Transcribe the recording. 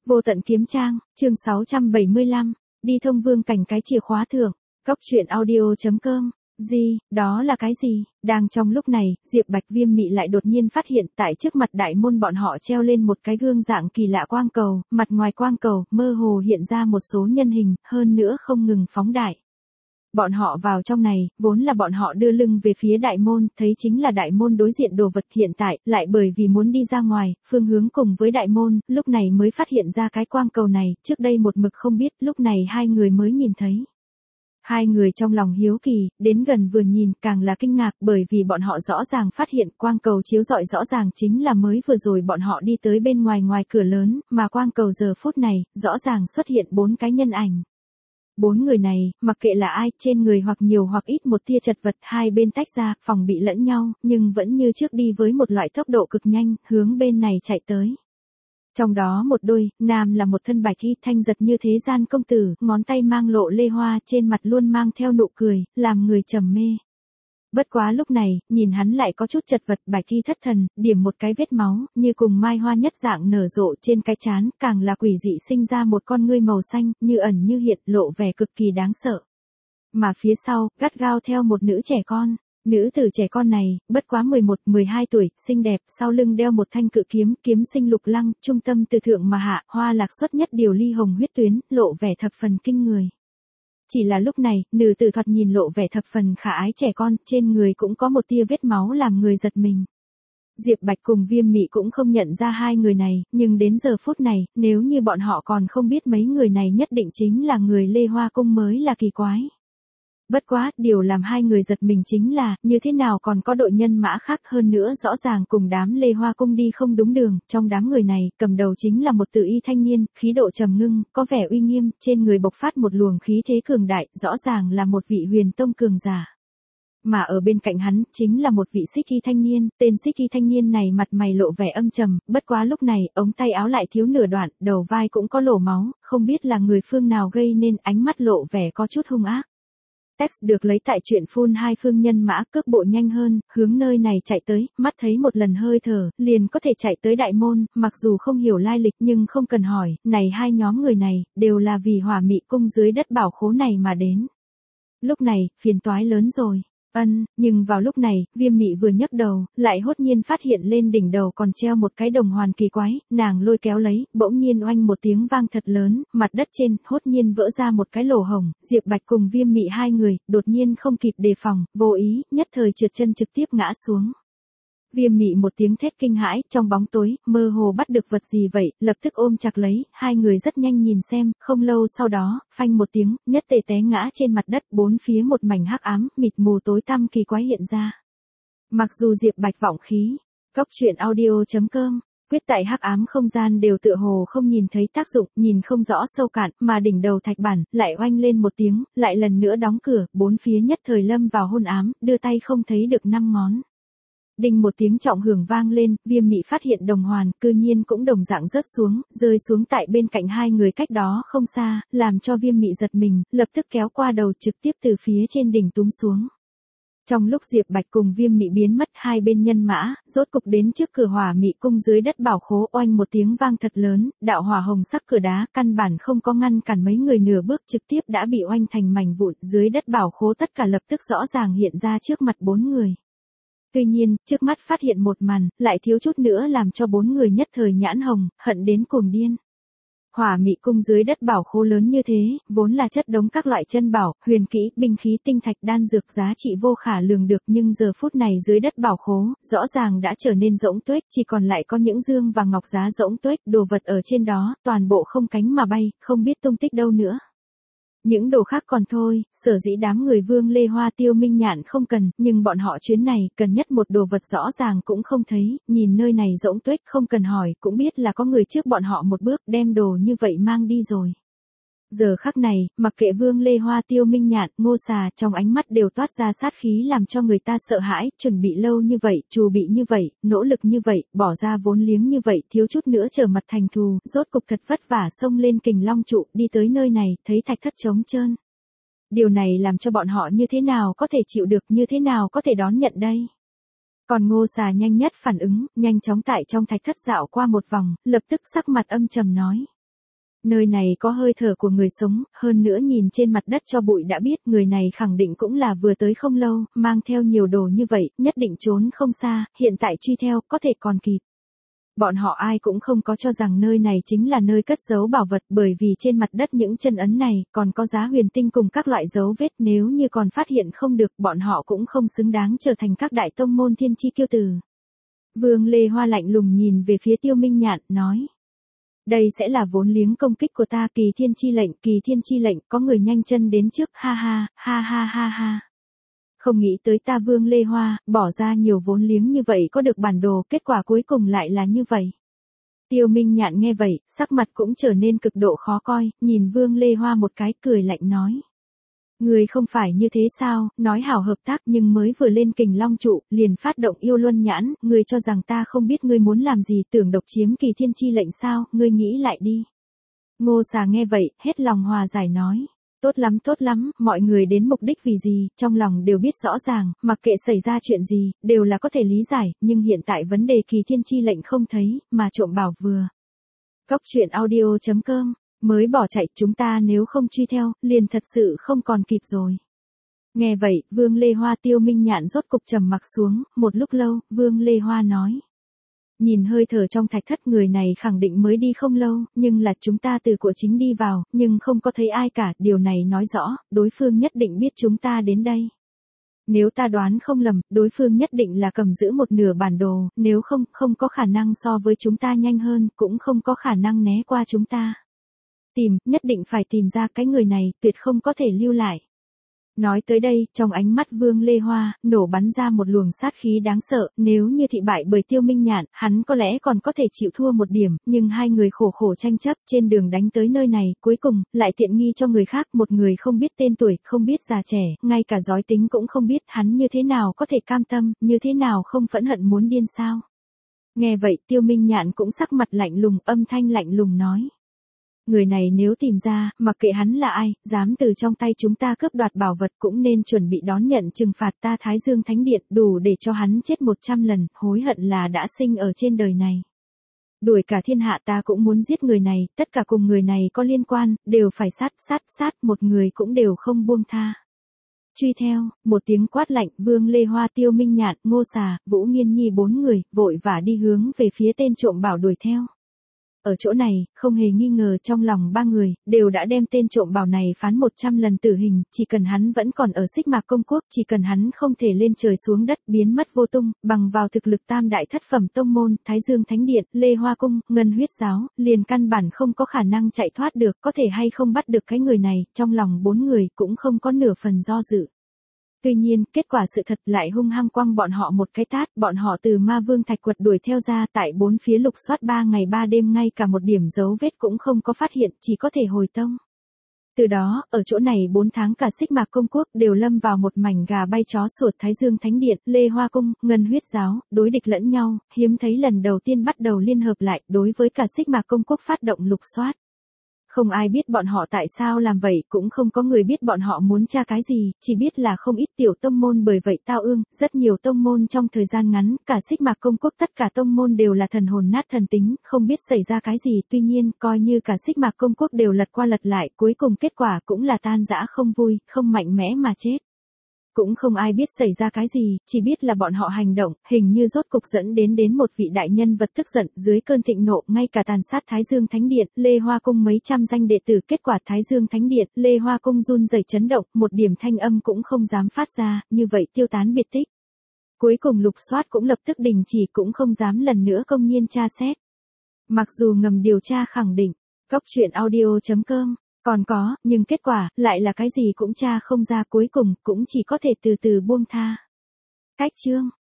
Vô tận kiếm trang, chương 675, đi thông vương cảnh cái chìa khóa thưởng, góc truyện audio.com. Gì, đó là cái gì? Đang trong lúc này, Diệp Bạch Viêm Mị lại đột nhiên phát hiện tại trước mặt đại môn bọn họ treo lên một cái gương dạng kỳ lạ quang cầu, mặt ngoài quang cầu mơ hồ hiện ra một số nhân hình, hơn nữa không ngừng phóng đại. Bọn họ vào trong này, vốn là bọn họ đưa lưng về phía đại môn, thấy chính là đại môn đối diện đồ vật, hiện tại, lại bởi vì muốn đi ra ngoài, phương hướng cùng với đại môn, lúc này mới phát hiện ra cái quang cầu này, trước đây một mực không biết, lúc này hai người mới nhìn thấy. Hai người trong lòng hiếu kỳ, đến gần vừa nhìn, càng là kinh ngạc, bởi vì bọn họ rõ ràng phát hiện quang cầu chiếu rọi rõ ràng chính là mới vừa rồi bọn họ đi tới bên ngoài cửa lớn, mà quang cầu giờ phút này, rõ ràng xuất hiện 4 cái nhân ảnh. 4 người này, mặc kệ là ai, trên người hoặc nhiều hoặc ít một tia chật vật, hai bên tách ra, phòng bị lẫn nhau, nhưng vẫn như trước đi với một loại tốc độ cực nhanh, hướng bên này chạy tới. Trong đó một đôi, nam là một thân bạch y thanh giật như thế gian công tử, ngón tay mang lộ lê hoa, trên mặt luôn mang theo nụ cười, làm người trầm mê. Bất quá lúc này, nhìn hắn lại có chút chật vật, bạch y thất thần, điểm một cái vết máu, như cùng mai hoa nhất dạng nở rộ trên cái trán, càng là quỷ dị sinh ra một con ngươi màu xanh, như ẩn như hiện, lộ vẻ cực kỳ đáng sợ. Mà phía sau, gắt gao theo một nữ trẻ con. Nữ tử trẻ con này, bất quá 11-12 tuổi, xinh đẹp, sau lưng đeo một thanh cự kiếm, kiếm sinh lục lăng, trung tâm từ thượng mà hạ, hoa lạc xuất nhất điều ly hồng huyết tuyến, lộ vẻ thập phần kinh người. Chỉ là lúc này, nữ tử thoạt nhìn lộ vẻ thập phần khả ái trẻ con, trên người cũng có một tia vết máu làm người giật mình. Diệp Bạch cùng Viêm Mị cũng không nhận ra hai người này, nhưng đến giờ phút này, nếu như bọn họ còn không biết mấy người này nhất định chính là người Lê Hoa Cung mới là kỳ quái. Bất quá, điều làm hai người giật mình chính là, như thế nào còn có đội nhân mã khác, hơn nữa rõ ràng cùng đám Lê Hoa Cung đi không đúng đường, trong đám người này, cầm đầu chính là một tự y thanh niên, khí độ trầm ngưng, có vẻ uy nghiêm, trên người bộc phát một luồng khí thế cường đại, rõ ràng là một vị huyền tông cường giả. Mà ở bên cạnh hắn, chính là một vị xích y thanh niên, tên xích y thanh niên này mặt mày lộ vẻ âm trầm, bất quá lúc này, ống tay áo lại thiếu nửa đoạn, đầu vai cũng có lỗ máu, không biết là người phương nào gây nên, ánh mắt lộ vẻ có chút hung ác. Text được lấy tại truyện Full Hai Phương Nhân Mã, cước bộ nhanh hơn, hướng nơi này chạy tới, mắt thấy một lần hơi thở, liền có thể chạy tới đại môn, mặc dù không hiểu lai lịch nhưng không cần hỏi, này hai nhóm người này, đều là vì Hỏa Mị Cung dưới đất bảo khố này mà đến. Lúc này, phiền toái lớn rồi. Nhưng vào lúc này, Viêm Mị vừa nhấc đầu, lại hốt nhiên phát hiện lên đỉnh đầu còn treo một cái đồng hoàn kỳ quái, nàng lôi kéo lấy, bỗng nhiên oanh một tiếng vang thật lớn, mặt đất trên, hốt nhiên vỡ ra một cái lỗ hổng, Diệp Bạch cùng Viêm Mị hai người, đột nhiên không kịp đề phòng, vô ý, nhất thời trượt chân trực tiếp ngã xuống. Viêm Mị một tiếng thét kinh hãi, trong bóng tối, mơ hồ bắt được vật gì vậy, lập tức ôm chặt lấy, hai người rất nhanh nhìn xem, không lâu sau đó, phanh một tiếng, nhất tề té ngã trên mặt đất, bốn phía một mảnh hắc ám, mịt mù tối tăm kỳ quái hiện ra. Mặc dù Diệp Bạch vọng khí, góc truyện audio.com, quyết tại hắc ám không gian đều tựa hồ không nhìn thấy tác dụng, nhìn không rõ sâu cạn, mà đỉnh đầu thạch bản, lại oanh lên một tiếng, lại lần nữa đóng cửa, bốn phía nhất thời lâm vào hôn ám, đưa tay không thấy được 5 ngón. Đinh một tiếng trọng hưởng vang lên, Viêm Mị phát hiện đồng hoàn, cư nhiên cũng đồng dạng rớt xuống, rơi xuống tại bên cạnh hai người cách đó không xa, làm cho Viêm Mị giật mình, lập tức kéo qua đầu trực tiếp từ phía trên đỉnh túm xuống. Trong lúc Diệp Bạch cùng Viêm Mị biến mất hai bên nhân mã, rốt cục đến trước cửa Hỏa Mị Cung dưới đất bảo khố, oanh một tiếng vang thật lớn, đạo hỏa hồng sắc cửa đá, căn bản không có ngăn cản mấy người nửa bước, trực tiếp đã bị oanh thành mảnh vụn, dưới đất bảo khố tất cả lập tức rõ ràng hiện ra trước mặt 4 người. Tuy nhiên, trước mắt phát hiện một màn, lại thiếu chút nữa làm cho 4 người nhất thời nhãn hồng, hận đến cuồng điên. Hỏa Mị Cung dưới đất bảo khố lớn như thế, vốn là chất đống các loại chân bảo, huyền kỹ, binh khí, tinh thạch, đan dược giá trị vô khả lường được, nhưng giờ phút này dưới đất bảo khố, rõ ràng đã trở nên rỗng tuếch, chỉ còn lại có những dương và ngọc giá rỗng tuếch, đồ vật ở trên đó, toàn bộ không cánh mà bay, không biết tung tích đâu nữa. Những đồ khác còn thôi, sở dĩ đám người Vương Lê Hoa Tiêu Minh Nhạn không cần, nhưng bọn họ chuyến này, cần nhất một đồ vật rõ ràng cũng không thấy, nhìn nơi này rỗng tuếch không cần hỏi, cũng biết là có người trước bọn họ một bước đem đồ như vậy mang đi rồi. Giờ khắc này, mặc kệ Vương Lê Hoa Tiêu Minh Nhạn, Ngô Xà, trong ánh mắt đều toát ra sát khí làm cho người ta sợ hãi, chuẩn bị lâu như vậy, trù bị như vậy, nỗ lực như vậy, bỏ ra vốn liếng như vậy, thiếu chút nữa trở mặt thành thù, rốt cục thật vất vả xông lên Kình Long trụ, đi tới nơi này, thấy thạch thất trống trơn. Điều này làm cho bọn họ như thế nào có thể chịu được, như thế nào có thể đón nhận đây? Còn Ngô Xà nhanh nhất phản ứng, nhanh chóng tại trong thạch thất dạo qua một vòng, lập tức sắc mặt âm trầm nói. Nơi này có hơi thở của người sống, hơn nữa nhìn trên mặt đất cho bụi đã biết người này khẳng định cũng là vừa tới không lâu, mang theo nhiều đồ như vậy, nhất định trốn không xa, hiện tại truy theo, có thể còn kịp. Bọn họ ai cũng không có cho rằng nơi này chính là nơi cất giấu bảo vật, bởi vì trên mặt đất những chân ấn này còn có giá huyền tinh cùng các loại dấu vết, nếu như còn phát hiện không được, bọn họ cũng không xứng đáng trở thành các đại tông môn thiên chi kiêu tử. Vương Lê Hoa lạnh lùng nhìn về phía Tiêu Minh Nhạn, nói. Đây sẽ là vốn liếng công kích của ta, Kỳ Thiên chi lệnh, có người nhanh chân đến trước, ha ha, ha ha ha ha. Không nghĩ tới ta Vương Lê Hoa, bỏ ra nhiều vốn liếng như vậy có được bản đồ, kết quả cuối cùng lại là như vậy. Tiêu Minh Nhạn nghe vậy, sắc mặt cũng trở nên cực độ khó coi, nhìn Vương Lê Hoa một cái, cười lạnh nói. Người không phải như thế sao, nói hảo hợp tác nhưng mới vừa lên Kình Long trụ, liền phát động yêu luân nhãn, người cho rằng ta không biết ngươi muốn làm gì, tưởng độc chiếm Kỳ Thiên chi lệnh sao, ngươi nghĩ lại đi. Ngô Xà nghe vậy, hết lòng hòa giải nói. Tốt lắm, mọi người đến mục đích vì gì, trong lòng đều biết rõ ràng, mặc kệ xảy ra chuyện gì, đều là có thể lý giải, nhưng hiện tại vấn đề Kỳ Thiên chi lệnh không thấy, mà trộm bảo vừa. Cóc truyện audio.com, mới bỏ chạy, chúng ta nếu không truy theo, liền thật sự không còn kịp rồi. Nghe vậy, Vương Lê Hoa Tiêu Minh Nhạn rốt cục trầm mặc xuống, một lúc lâu, Vương Lê Hoa nói. Nhìn hơi thở trong thạch thất, người này khẳng định mới đi không lâu, nhưng là chúng ta từ của chính đi vào, nhưng không có thấy ai cả, điều này nói rõ, đối phương nhất định biết chúng ta đến đây. Nếu ta đoán không lầm, đối phương nhất định là cầm giữ một nửa bản đồ, nếu không, không có khả năng so với chúng ta nhanh hơn, cũng không có khả năng né qua chúng ta. Nhất định phải tìm ra cái người này, tuyệt không có thể lưu lại. Nói tới đây, trong ánh mắt Vương Lê Hoa, nổ bắn ra một luồng sát khí đáng sợ, nếu như thị bại bởi Tiêu Minh Nhạn, hắn có lẽ còn có thể chịu thua một điểm, nhưng hai người khổ khổ tranh chấp, trên đường đánh tới nơi này, cuối cùng, lại tiện nghi cho người khác, một người không biết tên tuổi, không biết già trẻ, ngay cả giói tính cũng không biết, hắn như thế nào có thể cam tâm, như thế nào không phẫn hận muốn điên sao. Nghe vậy, Tiêu Minh Nhạn cũng sắc mặt lạnh lùng, âm thanh lạnh lùng nói. Người này nếu tìm ra, mặc kệ hắn là ai, dám từ trong tay chúng ta cướp đoạt bảo vật cũng nên chuẩn bị đón nhận trừng phạt, ta Thái Dương Thánh Điện, đủ để cho hắn chết 100 lần, hối hận là đã sinh ở trên đời này. Đuổi cả thiên hạ ta cũng muốn giết người này, tất cả cùng người này có liên quan, đều phải sát, một người cũng đều không buông tha. Truy theo, một tiếng quát lạnh, Vương Lê Hoa Tiêu Minh Nhạn, Ngô Xà, Vũ Nghiên Nhi 4 người, vội vã đi hướng về phía tên trộm bảo đuổi theo. Ở chỗ này, không hề nghi ngờ trong lòng ba người, đều đã đem tên trộm bảo này phán 100 lần tử hình, chỉ cần hắn vẫn còn ở Xích Mạc Công Quốc, chỉ cần hắn không thể lên trời xuống đất, biến mất vô tung, bằng vào thực lực tam đại thất phẩm tông môn, Thái Dương Thánh Điện, Lê Hoa Cung, Ngân Huyết Giáo, liền căn bản không có khả năng chạy thoát được, có thể hay không bắt được cái người này, trong lòng 4 người cũng không có nửa phần do dự. Tuy nhiên, kết quả sự thật lại hung hăng quăng bọn họ một cái tát, bọn họ từ Ma Vương Thạch Quật đuổi theo ra, tại 4 phía lục soát 3 ngày 3 đêm, ngay cả một điểm dấu vết cũng không có phát hiện, chỉ có thể hồi tông. Từ đó, ở chỗ này 4 tháng cả Xích Mạc Công Quốc đều lâm vào một mảnh gà bay chó sủa, Thái Dương Thánh Điện, Lê Hoa Cung, Ngân Huyết Giáo, đối địch lẫn nhau, hiếm thấy lần đầu tiên bắt đầu liên hợp lại, đối với cả Xích Mạc Công Quốc phát động lục soát. Không ai biết bọn họ tại sao làm vậy, cũng không có người biết bọn họ muốn tra cái gì, chỉ biết là không ít tiểu tông môn bởi vậy tao ương, rất nhiều tông môn trong thời gian ngắn, cả Xích Mạc Công Quốc tất cả tông môn đều là thần hồn nát thần tính, không biết xảy ra cái gì, tuy nhiên, coi như cả Xích Mạc Công Quốc đều lật qua lật lại, cuối cùng kết quả cũng là tan rã không vui, không mạnh mẽ mà chết. Cũng không ai biết xảy ra cái gì, chỉ biết là bọn họ hành động, hình như rốt cục dẫn đến một vị đại nhân vật tức giận, dưới cơn thịnh nộ, ngay cả tàn sát Thái Dương Thánh Điện, Lê Hoa Cung mấy trăm danh đệ tử, kết quả Thái Dương Thánh Điện, Lê Hoa Cung run rẩy chấn động, một điểm thanh âm cũng không dám phát ra, như vậy tiêu tán biệt tích. Cuối cùng lục soát cũng lập tức đình chỉ, cũng không dám lần nữa công nhiên tra xét. Mặc dù ngầm điều tra khẳng định, Cóc truyện audio.com còn có, nhưng kết quả, lại là cái gì cũng tra không ra, cuối cùng, cũng chỉ có thể từ từ buông tha. Cách chương